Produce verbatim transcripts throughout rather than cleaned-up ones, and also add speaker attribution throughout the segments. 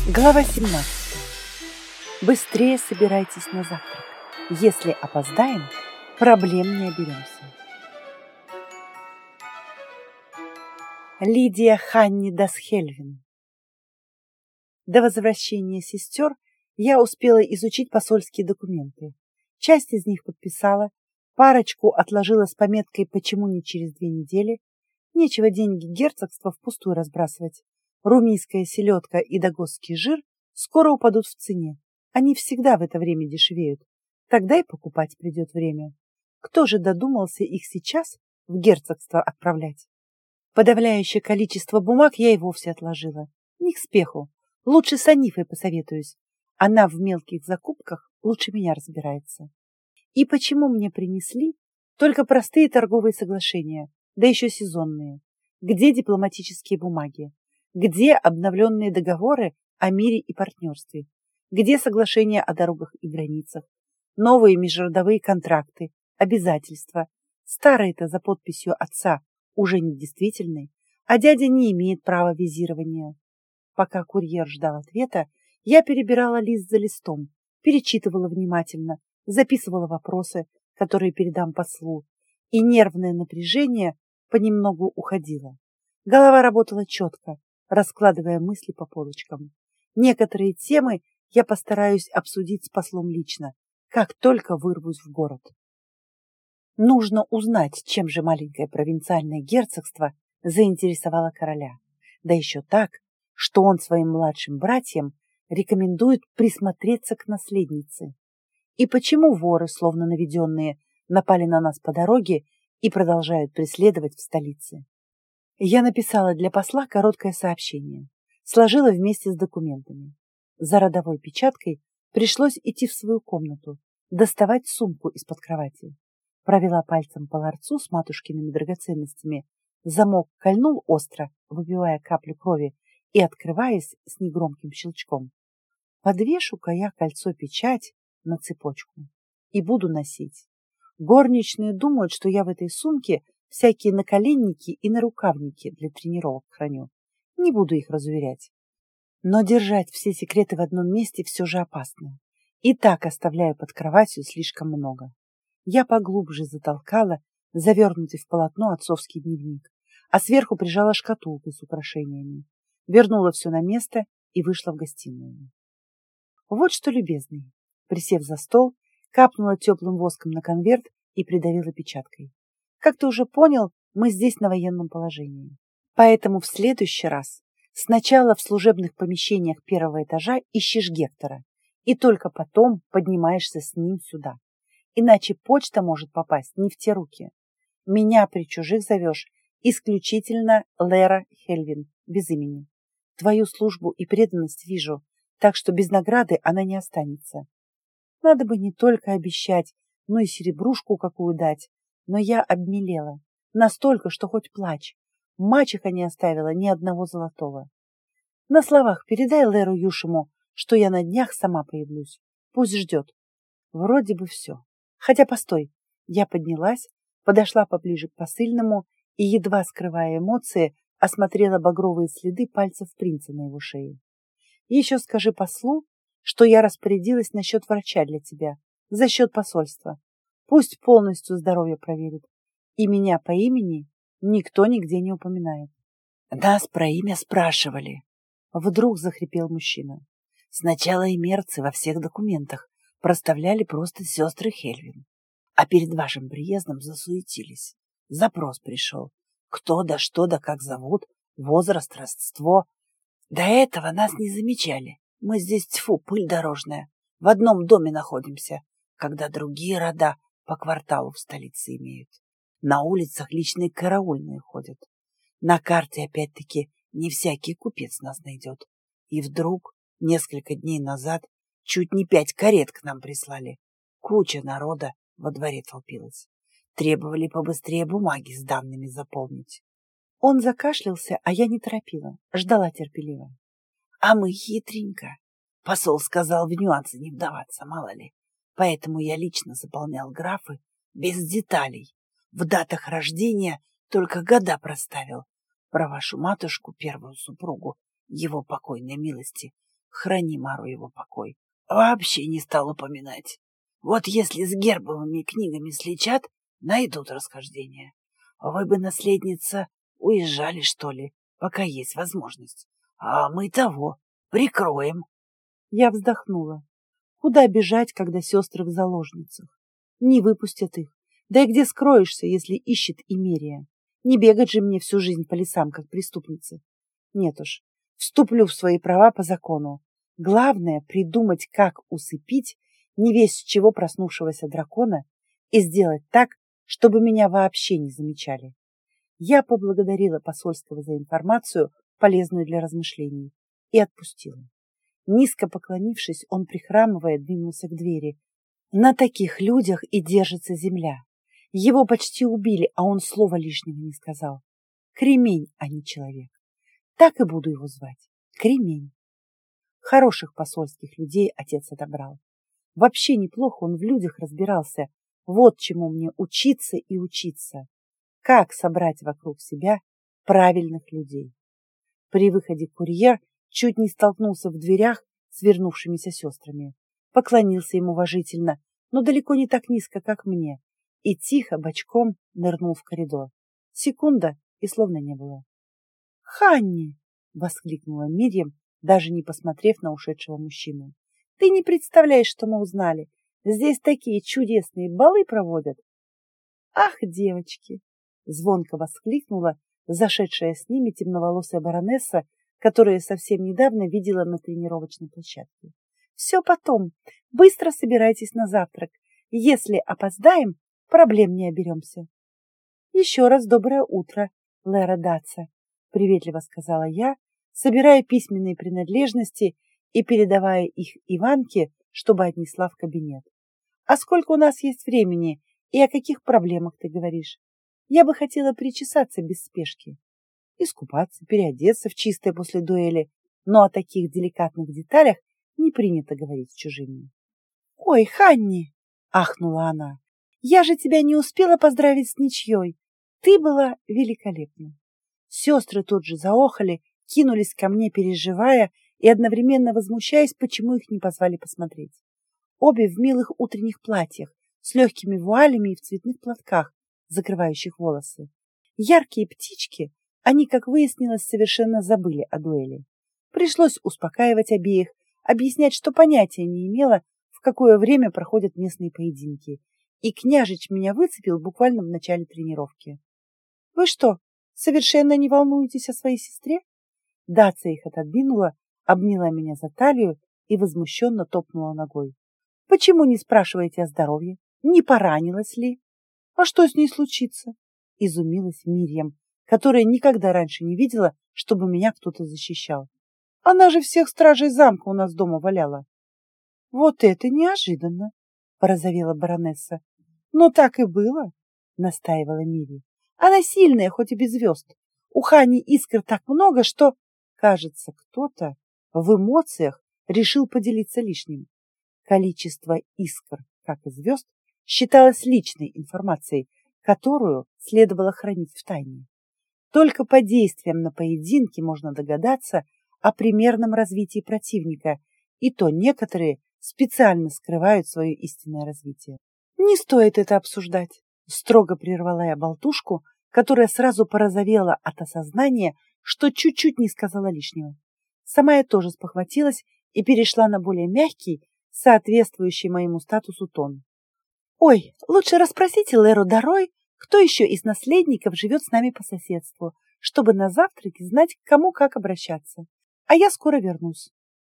Speaker 1: Глава семнадцатая. Быстрее собирайтесь на завтрак. Если опоздаем, проблем не оберемся. Лидия Ханни Дасхельвин. До возвращения сестер я успела изучить посольские документы. Часть из них подписала, парочку отложила с пометкой «Почему не через две недели?». Нечего деньги герцогства впустую разбрасывать. Румийская селедка и дагосский жир скоро упадут в цене. Они всегда в это время дешевеют. Тогда и покупать придет время. Кто же додумался их сейчас в герцогство отправлять? Подавляющее количество бумаг я и вовсе отложила. Не к спеху. Лучше с Анифой посоветуюсь. Она в мелких закупках лучше меня разбирается. И почему мне принесли только простые торговые соглашения, да еще сезонные? Где дипломатические бумаги? Где обновленные договоры о мире и партнерстве? Где соглашения о дорогах и границах? Новые межродовые контракты, обязательства. Старые-то за подписью отца уже недействительны, а дядя не имеет права визирования. Пока курьер ждал ответа, я перебирала лист за листом, перечитывала внимательно, записывала вопросы, которые передам послу, и нервное напряжение понемногу уходило. Голова работала четко, раскладывая мысли по полочкам. Некоторые темы я постараюсь обсудить с послом лично, как только вырвусь в город. Нужно узнать, чем же маленькое провинциальное герцогство заинтересовало короля. Да еще так, что он своим младшим братьям рекомендует присмотреться к наследнице. И почему воры, словно наведенные, напали на нас по дороге и продолжают преследовать в столице. Я написала для посла короткое сообщение, сложила вместе с документами. За родовой печаткой пришлось идти в свою комнату, доставать сумку из-под кровати. Провела пальцем по ларцу с матушкиными драгоценностями. Замок кольнул остро, выбивая каплю крови и открываясь с негромким щелчком. Подвешу-ка я кольцо-печать на цепочку и буду носить. Горничные думают, что я в этой сумке всякие наколенники и нарукавники для тренировок храню. Не буду их разуверять. Но держать все секреты в одном месте все же опасно. И так оставляю под кроватью слишком много. Я поглубже затолкала завернутый в полотно отцовский дневник, а сверху прижала шкатулку с украшениями. Вернула все на место и вышла в гостиную. Вот что, любезный, присев за стол, капнула теплым воском на конверт и придавила печаткой. Как ты уже понял, мы здесь на военном положении. Поэтому в следующий раз сначала в служебных помещениях первого этажа ищешь Гектора, и только потом поднимаешься с ним сюда. Иначе почта может попасть не в те руки. Меня при чужих зовешь исключительно Лера Хельвин, без имени. Твою службу и преданность вижу, так что без награды она не останется. Надо бы не только обещать, но и серебрушку какую дать. Но я обмелела. Настолько, что хоть плачь. Мачеха не оставила ни одного золотого. На словах передай Леру Юшему, что я на днях сама появлюсь. Пусть ждет. Вроде бы все. Хотя постой. Я поднялась, подошла поближе к посыльному и, едва скрывая эмоции, осмотрела багровые следы пальцев принца на его шее. Еще скажи послу, что я распорядилась насчет врача для тебя, за счет посольства. Пусть полностью здоровье проверит. И меня по имени никто нигде не упоминает.
Speaker 2: Нас про имя спрашивали.
Speaker 1: Вдруг захрипел мужчина.
Speaker 2: Сначала имерцы во всех документах проставляли просто сестры Хельвин. А перед вашим приездом засуетились. Запрос пришел. Кто да что да как зовут, возраст, родство. До этого нас не замечали. Мы здесь, тьфу, пыль дорожная. В одном доме находимся, когда другие рода по кварталу в столице имеют. На улицах личные караульные ходят. На карте, опять-таки, не всякий купец нас найдет. И вдруг, несколько дней назад, чуть не пять карет к нам прислали. Куча народа во дворе толпилась. Требовали побыстрее бумаги с данными заполнить.
Speaker 1: Он закашлялся, а я не торопила, ждала терпеливо.
Speaker 2: А мы хитренько. Посол сказал в нюансы не вдаваться, мало ли. Поэтому я лично заполнял графы без деталей. В датах рождения только года проставил. Про вашу матушку, первую супругу, его покойной милости, храни Мару его покой, вообще не стал упоминать. Вот если с гербовыми книгами сличат, найдут расхождения. Вы бы, наследница, уезжали, что ли, пока есть возможность. А мы того, прикроем.
Speaker 1: Я вздохнула. Куда бежать, когда сестры в заложницах? Не выпустят их. Да и где скроешься, если ищет Имерия? Не бегать же мне всю жизнь по лесам, как преступница. Нет уж, вступлю в свои права по закону. Главное — придумать, как усыпить не весь с чего проснувшегося дракона и сделать так, чтобы меня вообще не замечали. Я поблагодарила посольского за информацию, полезную для размышлений, и отпустила. Низко поклонившись, он, прихрамывая, двинулся к двери. На таких людях и держится земля. Его почти убили, а он слова лишнего не сказал. Кремень, а не человек. Так и буду его звать. Кремень. Хороших посольских людей отец отобрал. Вообще неплохо он в людях разбирался. Вот чему мне учиться и учиться. Как собрать вокруг себя правильных людей. При выходе курьер чуть не столкнулся в дверях с вернувшимися сестрами. Поклонился им уважительно, но далеко не так низко, как мне, и тихо, бочком нырнул в коридор. Секунда, и словно не было. «Ханни!» — воскликнула Мирьям, даже не посмотрев на ушедшего мужчину. «Ты не представляешь, что мы узнали. Здесь такие чудесные балы проводят!» «Ах, девочки!» — звонко воскликнула зашедшая с ними темноволосая баронесса, которую совсем недавно видела на тренировочной площадке. «Все потом. Быстро собирайтесь на завтрак. Если опоздаем, проблем не оберемся». «Еще раз доброе утро, Лера Датса», — приветливо сказала я, собирая письменные принадлежности и передавая их Иванке, чтобы отнесла в кабинет. «А сколько у нас есть времени и о каких проблемах ты говоришь? Я бы хотела причесаться без спешки, искупаться, переодеться в чистое после дуэли, но о таких деликатных деталях не принято говорить с чужими». «Ой, Ханни!» — ахнула она. «Я же тебя не успела поздравить с ничьей. Ты была великолепна». Сестры тут же заохали, кинулись ко мне, переживая и одновременно возмущаясь, почему их не позвали посмотреть. Обе в милых утренних платьях, с легкими вуалями и в цветных платках, закрывающих волосы. Яркие птички, они, как выяснилось, совершенно забыли о дуэли. Пришлось успокаивать обеих, объяснять, что понятия не имела, в какое время проходят местные поединки. И княжич меня выцепил буквально в начале тренировки. «Вы что, совершенно не волнуетесь о своей сестре?» Датса их отодвинула, обняла меня за талию и возмущенно топнула ногой. «Почему не спрашиваете о здоровье? Не поранилась ли?» «А что с ней случится?» — изумилась Мирьям, которая никогда раньше не видела, чтобы меня кто-то защищал. «Она же всех стражей замка у нас дома валяла». «Вот это неожиданно!» — порозовела баронесса. «Но так и было», — настаивала Мирья. «Она сильная, хоть и без звезд. У Хани искр так много, что...» Кажется, кто-то в эмоциях решил поделиться лишним. Количество искр, как и звезд, считалось личной информацией, которую следовало хранить в тайне. Только по действиям на поединке можно догадаться о примерном развитии противника, и то некоторые специально скрывают свое истинное развитие. «Не стоит это обсуждать», — строго прервала я болтушку, которая сразу порозовела от осознания, что чуть-чуть не сказала лишнего. Сама я тоже спохватилась и перешла на более мягкий, соответствующий моему статусу тон. «Ой, лучше расспросите Леру Дарой, кто еще из наследников живет с нами по соседству, чтобы на завтраке знать, к кому как обращаться. А я скоро вернусь».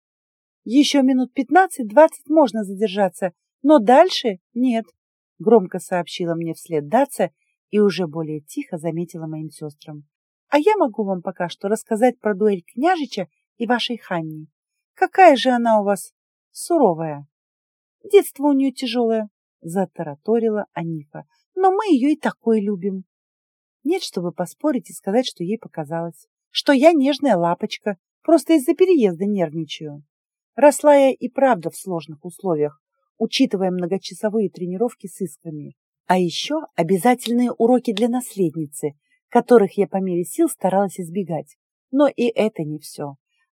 Speaker 1: «Еще минут пятнадцать-двадцать можно задержаться, но дальше нет», — громко сообщила мне вслед Датса и уже более тихо заметила моим сестрам. «А я могу вам пока что рассказать про дуэль княжича и вашей Ханни. Какая же она у вас суровая!» «Детство у нее тяжелое», — затараторила Анифа, «но мы ее и такой любим». Нет, чтобы поспорить и сказать, что ей показалось, что я нежная лапочка, просто из-за переезда нервничаю. Росла я и правда в сложных условиях, учитывая многочасовые тренировки с искрами, а еще обязательные уроки для наследницы, которых я по мере сил старалась избегать. Но и это не все.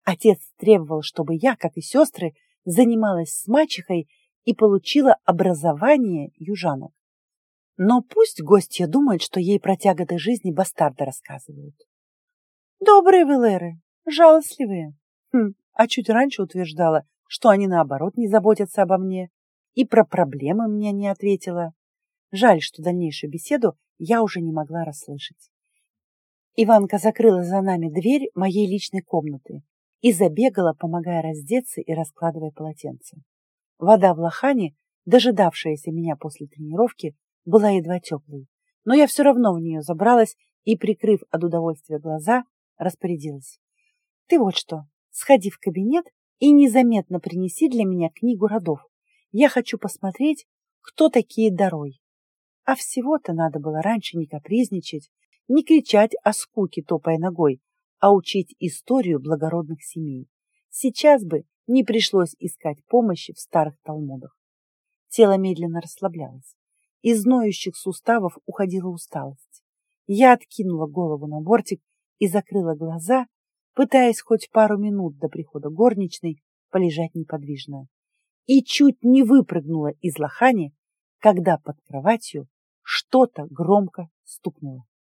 Speaker 1: Отец требовал, чтобы я, как и сестры, занималась с мачехой и получила образование южанок. Но пусть гостья думает, что ей про тяготы жизни бастарда рассказывают. Добрые вы, Леры, жалостливые. Хм, а чуть раньше утверждала, что они, наоборот, не заботятся обо мне и про проблемы мне не ответила. Жаль, что дальнейшую беседу я уже не могла расслышать. Иванка закрыла за нами дверь моей личной комнаты и забегала, помогая раздеться и раскладывая полотенце. Вода в лохане, дожидавшаяся меня после тренировки, была едва теплой, но я все равно в нее забралась и, прикрыв от удовольствия глаза, распорядилась. Ты вот что, сходи в кабинет и незаметно принеси для меня книгу родов. Я хочу посмотреть, кто такие Дарой. А всего-то надо было раньше не капризничать, не кричать о скуке, топая ногой, а учить историю благородных семей. Сейчас бы не пришлось искать помощи в старых талмудах. Тело медленно расслаблялось. Из ноющих суставов уходила усталость. Я откинула голову на бортик и закрыла глаза, пытаясь хоть пару минут до прихода горничной полежать неподвижно. И чуть не выпрыгнула из лохани, когда под кроватью что-то громко стукнуло.